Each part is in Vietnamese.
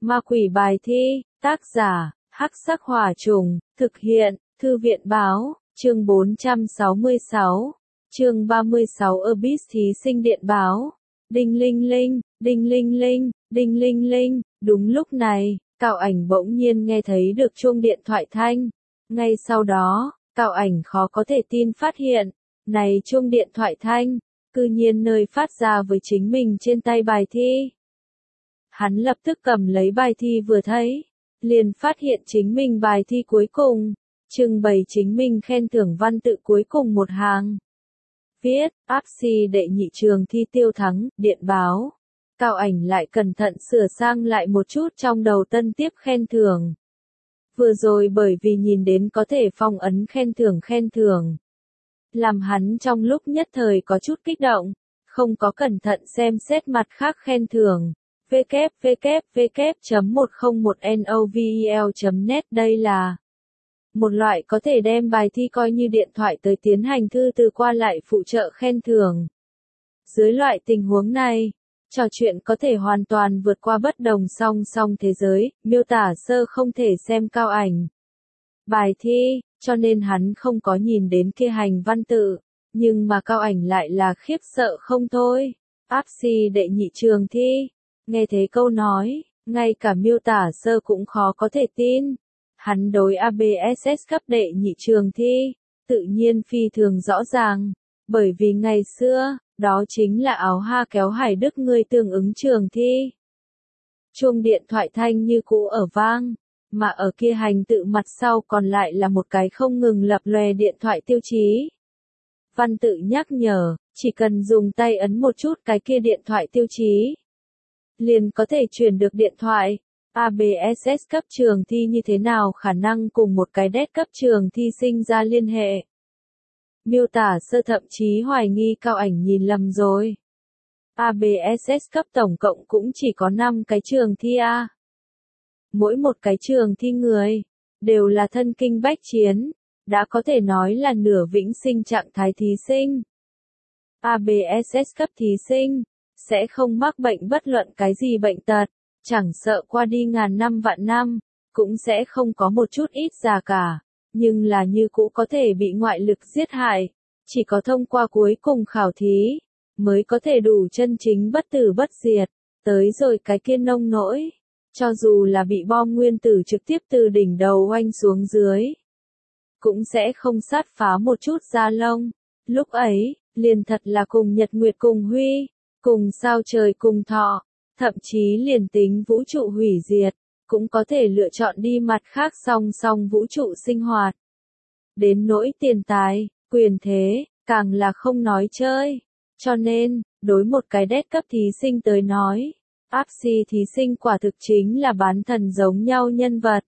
Ma quỷ bài thi, tác giả, Hắc Sắc Hỏa Trùng, thực hiện, Thư viện Báo, chương 466, chương 36 Abyss thí sinh điện báo. Đinh linh linh, đinh linh linh, đinh linh linh, đúng lúc này, Cao Ảnh bỗng nhiên nghe thấy được chuông điện thoại thanh. Ngay sau đó, Cao Ảnh khó có thể tin phát hiện, này chuông điện thoại thanh, cư nhiên nơi phát ra với chính mình trên tay bài thi. Hắn lập tức cầm lấy bài thi vừa thấy, liền phát hiện chính mình bài thi cuối cùng, trưng bày chính mình khen thưởng văn tự cuối cùng một hàng. Viết, áp si đệ nhị trường thi tiêu thắng, điện báo. Cao Ảnh lại cẩn thận sửa sang lại một chút trong đầu tân tiếp khen thưởng. Vừa rồi bởi vì nhìn đến có thể phong ấn khen thưởng. Làm hắn trong lúc nhất thời có chút kích động, không có cẩn thận xem xét mặt khác khen thưởng. www.101novel.net đây là một loại có thể đem bài thi coi như điện thoại tới tiến hành thư từ qua lại phụ trợ khen thưởng. Dưới loại tình huống này, trò chuyện có thể hoàn toàn vượt qua bất đồng song song thế giới, miêu tả sơ không thể xem Cao Ảnh bài thi, cho nên hắn không có nhìn đến kia hành văn tự, nhưng mà Cao Ảnh lại là khiếp sợ không thôi. Áp si đệ nhị trường thi, nghe thế câu nói, ngay cả miêu tả sơ cũng khó có thể tin. Hắn đối ABSS cấp đệ nhị trường thi, tự nhiên phi thường rõ ràng, bởi vì ngày xưa, đó chính là áo ha kéo Hải Đức người tương ứng trường thi. Chuông điện thoại thanh như cũ ở vang, mà ở kia hành tự mặt sau còn lại là một cái không ngừng lập lòe điện thoại tiêu chí. Văn tự nhắc nhở, chỉ cần dùng tay ấn một chút cái kia điện thoại tiêu chí, liền có thể truyền được điện thoại. ABSS cấp trường thi như thế nào khả năng cùng một cái đét cấp trường thi sinh ra liên hệ. Miêu tả sơ thậm chí hoài nghi Cao Ảnh nhìn lầm rồi. ABSS cấp tổng cộng cũng chỉ có 5 cái trường thi A. Mỗi một cái trường thi người, đều là thân kinh bách chiến, đã có thể nói là nửa vĩnh sinh trạng thái thí sinh. ABSS cấp thí sinh, sẽ không mắc bệnh bất luận cái gì bệnh tật, chẳng sợ qua đi ngàn năm vạn năm, cũng sẽ không có một chút ít già cả, nhưng là như cũ có thể bị ngoại lực giết hại, chỉ có thông qua cuối cùng khảo thí, mới có thể đủ chân chính bất tử bất diệt, tới rồi cái kia nông nỗi, cho dù là bị bom nguyên tử trực tiếp từ đỉnh đầu oanh xuống dưới, cũng sẽ không sát phá một chút da lông, lúc ấy, liền thật là cùng nhật nguyệt cùng huy, cùng sao trời cùng thọ. Thậm chí liền tính vũ trụ hủy diệt, cũng có thể lựa chọn đi mặt khác song song vũ trụ sinh hoạt. Đến nỗi tiền tài, quyền thế, càng là không nói chơi. Cho nên, đối một cái đét cấp thí sinh tới nói, áp si thí sinh quả thực chính là bán thần giống nhau nhân vật.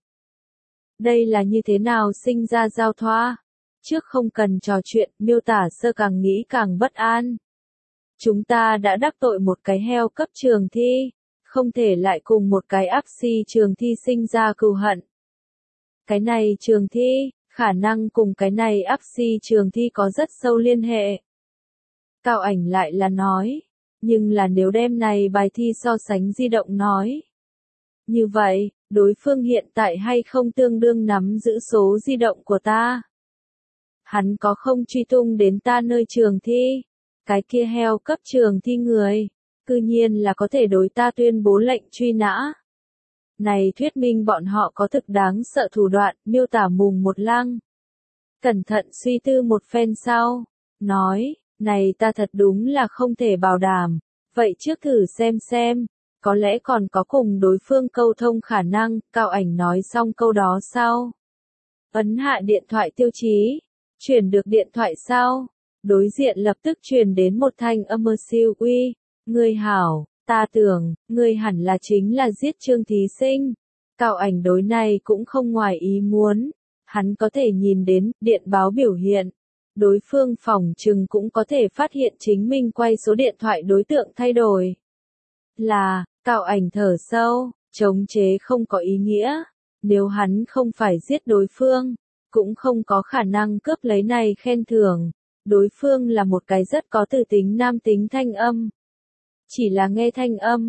Đây là như thế nào sinh ra giao thoa? Trước không cần trò chuyện, miêu tả sơ càng nghĩ càng bất an. Chúng ta đã đắc tội một cái heo cấp trường thi, không thể lại cùng một cái áp si trường thi sinh ra cừu hận. Cái này trường thi, khả năng cùng cái này áp si trường thi có rất sâu liên hệ. Cao Ảnh lại là nói, nhưng là nếu đem này bài thi so sánh di động nói. Như vậy, đối phương hiện tại hay không tương đương nắm giữ số di động của ta? Hắn có không truy tung đến ta nơi trường thi? Cái kia heo cấp trường thi người, cư nhiên là có thể đối ta tuyên bố lệnh truy nã. Này thuyết minh bọn họ có thực đáng sợ thủ đoạn, miêu tả mùng một lăng. Cẩn thận suy tư một phen sau, nói, này ta thật đúng là không thể bảo đảm, vậy trước thử xem, có lẽ còn có cùng đối phương câu thông khả năng. Cao Ảnh nói xong câu đó sau, ấn hạ điện thoại tiêu chí, chuyển được điện thoại sau. Đối diện lập tức truyền đến một thanh âm siêu uy, ngươi hảo, ta tưởng, ngươi hẳn là chính là giết Trương thí sinh. Cao Ảnh đối này cũng không ngoài ý muốn, hắn có thể nhìn đến điện báo biểu hiện, đối phương phỏng chừng cũng có thể phát hiện chính mình quay số điện thoại đối tượng thay đổi. Là, Cao Ảnh thở sâu, chống chế không có ý nghĩa, nếu hắn không phải giết đối phương, cũng không có khả năng cướp lấy này khen thưởng. Đối phương là một cái rất có từ tính nam tính thanh âm. Chỉ là nghe thanh âm,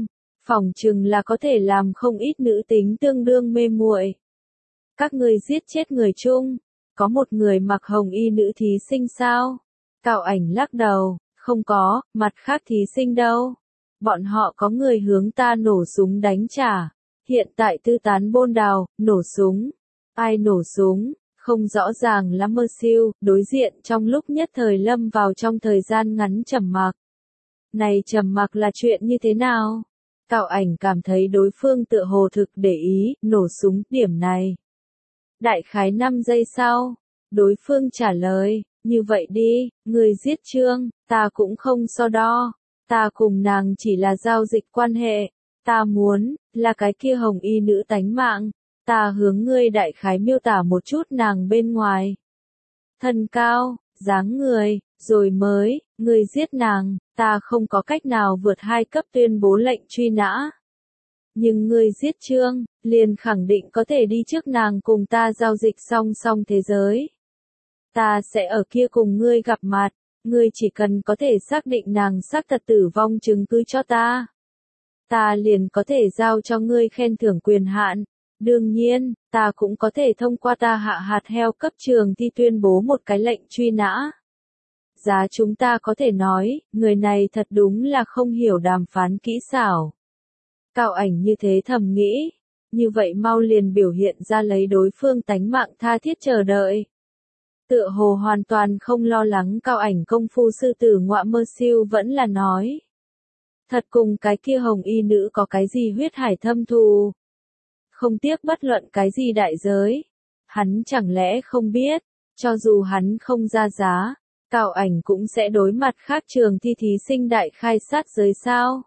phỏng chừng là có thể làm không ít nữ tính tương đương mê muội. Các ngươi giết chết người chung, có một người mặc hồng y nữ thí sinh sao? Cao Ảnh lắc đầu, không có, mặt khác thí sinh đâu. Bọn họ có người hướng ta nổ súng đánh trả. Hiện tại tư tán bôn đào, nổ súng. Ai nổ súng? Không rõ ràng lắm mơ siêu, đối diện trong lúc nhất thời lâm vào trong thời gian ngắn trầm mặc. Này trầm mặc là chuyện như thế nào? Cao Ảnh cảm thấy đối phương tựa hồ thực để ý, nổ súng điểm này. Đại khái 5 giây sau, đối phương trả lời, như vậy đi, người giết Trương, ta cũng không so đo. Ta cùng nàng chỉ là giao dịch quan hệ. Ta muốn, là cái kia hồng y nữ tánh mạng. Ta hướng ngươi đại khái miêu tả một chút nàng bên ngoài. Thân cao, dáng người, rồi mới, ngươi giết nàng, ta không có cách nào vượt 2 cấp tuyên bố lệnh truy nã. Nhưng ngươi giết Trương, liền khẳng định có thể đi trước nàng cùng ta giao dịch song song thế giới. Ta sẽ ở kia cùng ngươi gặp mặt, ngươi chỉ cần có thể xác định nàng xác thật tử vong chứng cứ cho ta. Ta liền có thể giao cho ngươi khen thưởng quyền hạn. Đương nhiên, ta cũng có thể thông qua ta hạ hạt heo cấp trường thi tuyên bố một cái lệnh truy nã. Giá chúng ta có thể nói, người này thật đúng là không hiểu đàm phán kỹ xảo. Cao Ảnh như thế thầm nghĩ, như vậy mau liền biểu hiện ra lấy đối phương tánh mạng tha thiết chờ đợi. Tựa hồ hoàn toàn không lo lắng Cao Ảnh công phu sư tử ngọa mơ siêu vẫn là nói. Thật cùng cái kia hồng y nữ có cái gì huyết hải thâm thù. Không tiếc bất luận cái gì đại giới. Hắn chẳng lẽ không biết, cho dù hắn không ra giá, Cao Ảnh cũng sẽ đối mặt khác trường thi thí sinh đại khai sát giới sao.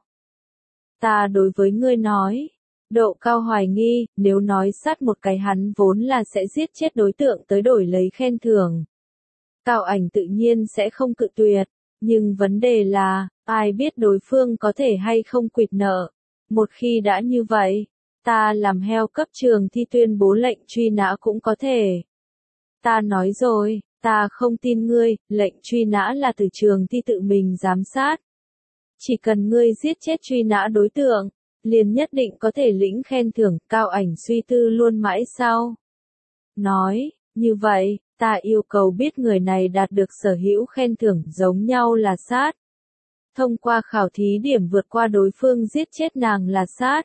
Ta đối với ngươi nói, độ cao hoài nghi, nếu nói sát một cái hắn vốn là sẽ giết chết đối tượng tới đổi lấy khen thưởng. Cao Ảnh tự nhiên sẽ không cự tuyệt, nhưng vấn đề là, ai biết đối phương có thể hay không quỵt nợ. Một khi đã như vậy, ta làm heo cấp trường thi tuyên bố lệnh truy nã cũng có thể. Ta nói rồi, ta không tin ngươi, lệnh truy nã là từ trường thi tự mình giám sát. Chỉ cần ngươi giết chết truy nã đối tượng, liền nhất định có thể lĩnh khen thưởng. Cao Ảnh suy tư luôn mãi sau. Nói, như vậy, ta yêu cầu biết người này đạt được sở hữu khen thưởng giống nhau là sát. Thông qua khảo thí điểm vượt qua đối phương giết chết nàng là sát.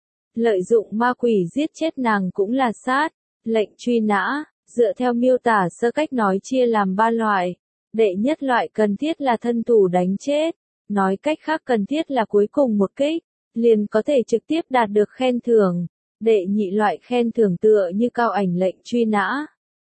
Lợi dụng ma quỷ giết chết nàng cũng là sát. Lệnh truy nã, dựa theo miêu tả sơ cách nói chia làm 3 loại. Đệ nhất loại cần thiết là thân thủ đánh chết. Nói cách khác cần thiết là cuối cùng một kích, liền có thể trực tiếp đạt được khen thưởng. Đệ nhị loại khen thưởng tựa như Cao Ảnh lệnh truy nã.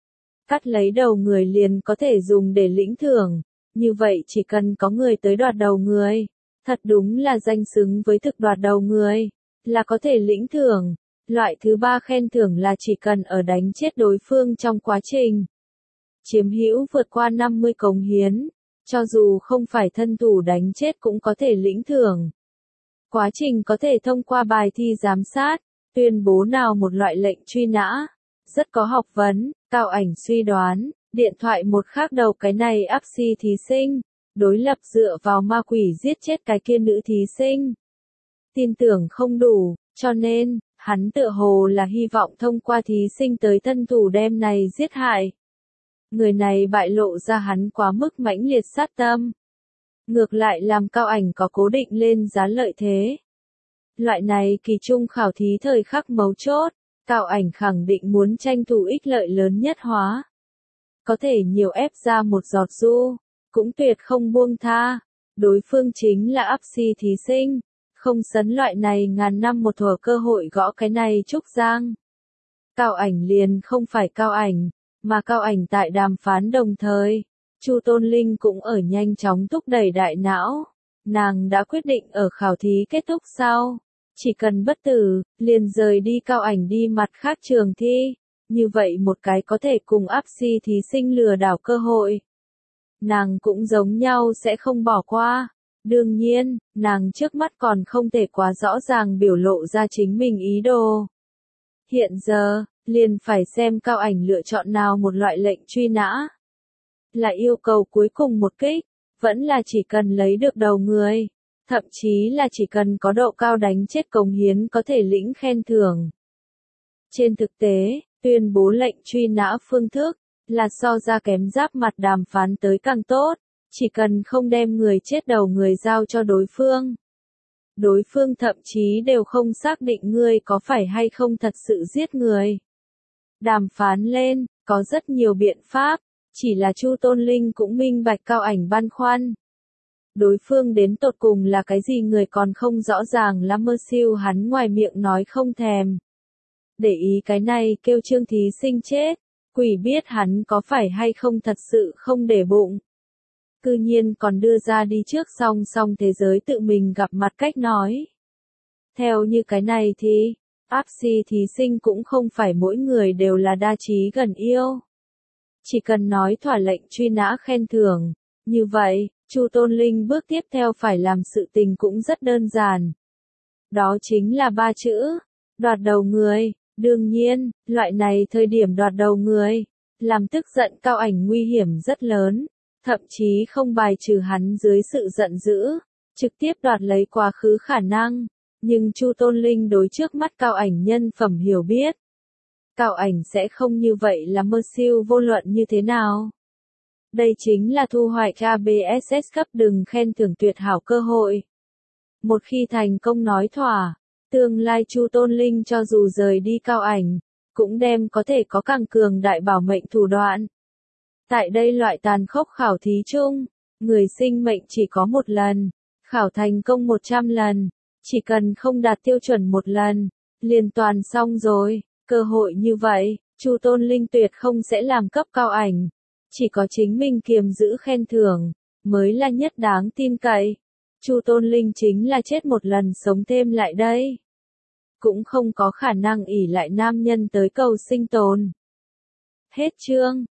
Cắt lấy đầu người liền có thể dùng để lĩnh thưởng. Như vậy chỉ cần có người tới đoạt đầu người, thật đúng là danh xứng với thực đoạt đầu người, là có thể lĩnh thưởng. Loại thứ 3 khen thưởng là chỉ cần ở đánh chết đối phương trong quá trình chiếm hữu vượt qua 50 cống hiến, cho dù không phải thân thủ đánh chết cũng có thể lĩnh thưởng. Quá trình có thể thông qua bài thi giám sát, tuyên bố nào một loại lệnh truy nã. Rất có học vấn, Cao Ảnh suy đoán, điện thoại một khác đầu cái này áp si thí sinh, đối lập dựa vào ma quỷ giết chết cái kia nữ thí sinh. Tin tưởng không đủ, cho nên, hắn tựa hồ là hy vọng thông qua thí sinh tới thân thủ đem này giết hại. Người này bại lộ ra hắn quá mức mãnh liệt sát tâm. Ngược lại làm Cao Ảnh có cố định lên giá lợi thế. Loại này kỳ trung khảo thí thời khắc mấu chốt, Cao Ảnh khẳng định muốn tranh thủ ích lợi lớn nhất hóa. Có thể nhiều ép ra một giọt du, cũng tuyệt không buông tha. Đối phương chính là áp si thí sinh, không sấn loại này ngàn năm một thuở cơ hội gõ cái này trúc giang. Cao Ảnh liền không phải Cao Ảnh, mà Cao Ảnh tại đàm phán đồng thời. Chu Tôn Linh cũng ở nhanh chóng thúc đẩy đại não. Nàng đã quyết định ở khảo thí kết thúc sau, chỉ cần bất tử, liền rời đi Cao Ảnh đi mặt khác trường thi. Như vậy một cái có thể cùng áp si thí sinh lừa đảo cơ hội. Nàng cũng giống nhau sẽ không bỏ qua. Đương nhiên, nàng trước mắt còn không thể quá rõ ràng biểu lộ ra chính mình ý đồ. Hiện giờ, liền phải xem Cao Ảnh lựa chọn nào một loại lệnh truy nã. Là yêu cầu cuối cùng một kích, vẫn là chỉ cần lấy được đầu người. thậm chí là chỉ cần có độ cao đánh chết cống hiến có thể lĩnh khen thưởng. Trên thực tế, tuyên bố lệnh truy nã phương thức là so ra kém giáp mặt đàm phán tới càng tốt, chỉ cần không đem người chết đầu người giao cho đối phương. Đối phương thậm chí đều không xác định ngươi có phải hay không thật sự giết người. Đàm phán lên, có rất nhiều biện pháp, chỉ là Chu Tôn Linh cũng minh bạch Cao Ảnh băn khoăn. Đối phương đến tột cùng là cái gì người còn không rõ ràng lắm, mơ siêu hắn ngoài miệng nói không thèm. Để ý cái này kêu Trương thí sinh chết, quỷ biết hắn có phải hay không thật sự không để bụng. Cư nhiên còn đưa ra đi trước song thế giới tự mình gặp mặt cách nói. Theo như cái này thì, áp si thí sinh cũng không phải mỗi người đều là đa trí gần yêu. Chỉ cần nói thỏa lệnh truy nã khen thưởng, như vậy, Chu Tôn Linh bước tiếp theo phải làm sự tình cũng rất đơn giản. Đó chính là 3 chữ, đoạt đầu người. Đương nhiên, loại này thời điểm đoạt đầu người, làm tức giận Cao Ảnh nguy hiểm rất lớn, thậm chí không bài trừ hắn dưới sự giận dữ, trực tiếp đoạt lấy quá khứ khả năng, nhưng Chu Tôn Linh đối trước mắt Cao Ảnh nhân phẩm hiểu biết. Cao Ảnh sẽ không như vậy là mơ siêu vô luận như thế nào. Đây chính là thu hoạch ABSS cấp đừng khen thưởng tuyệt hảo cơ hội. Một khi thành công nói thỏa, tương lai Chu Tôn Linh cho dù rời đi Cao Ảnh, cũng đem có thể có càng cường đại bảo mệnh thủ đoạn. Tại đây loại tàn khốc khảo thí chung, người sinh mệnh chỉ có một lần, khảo thành công 100 lần, chỉ cần không đạt tiêu chuẩn một lần, liền toàn xong rồi. Cơ hội như vậy, Chu Tôn Linh tuyệt không sẽ làm cấp Cao Ảnh, chỉ có chính mình kiềm giữ khen thưởng, mới là nhất đáng tin cậy. Chu Tôn Linh chính là chết một lần sống thêm lại đây. Cũng không có khả năng ỷ lại nam nhân tới cầu sinh tồn. Hết chương.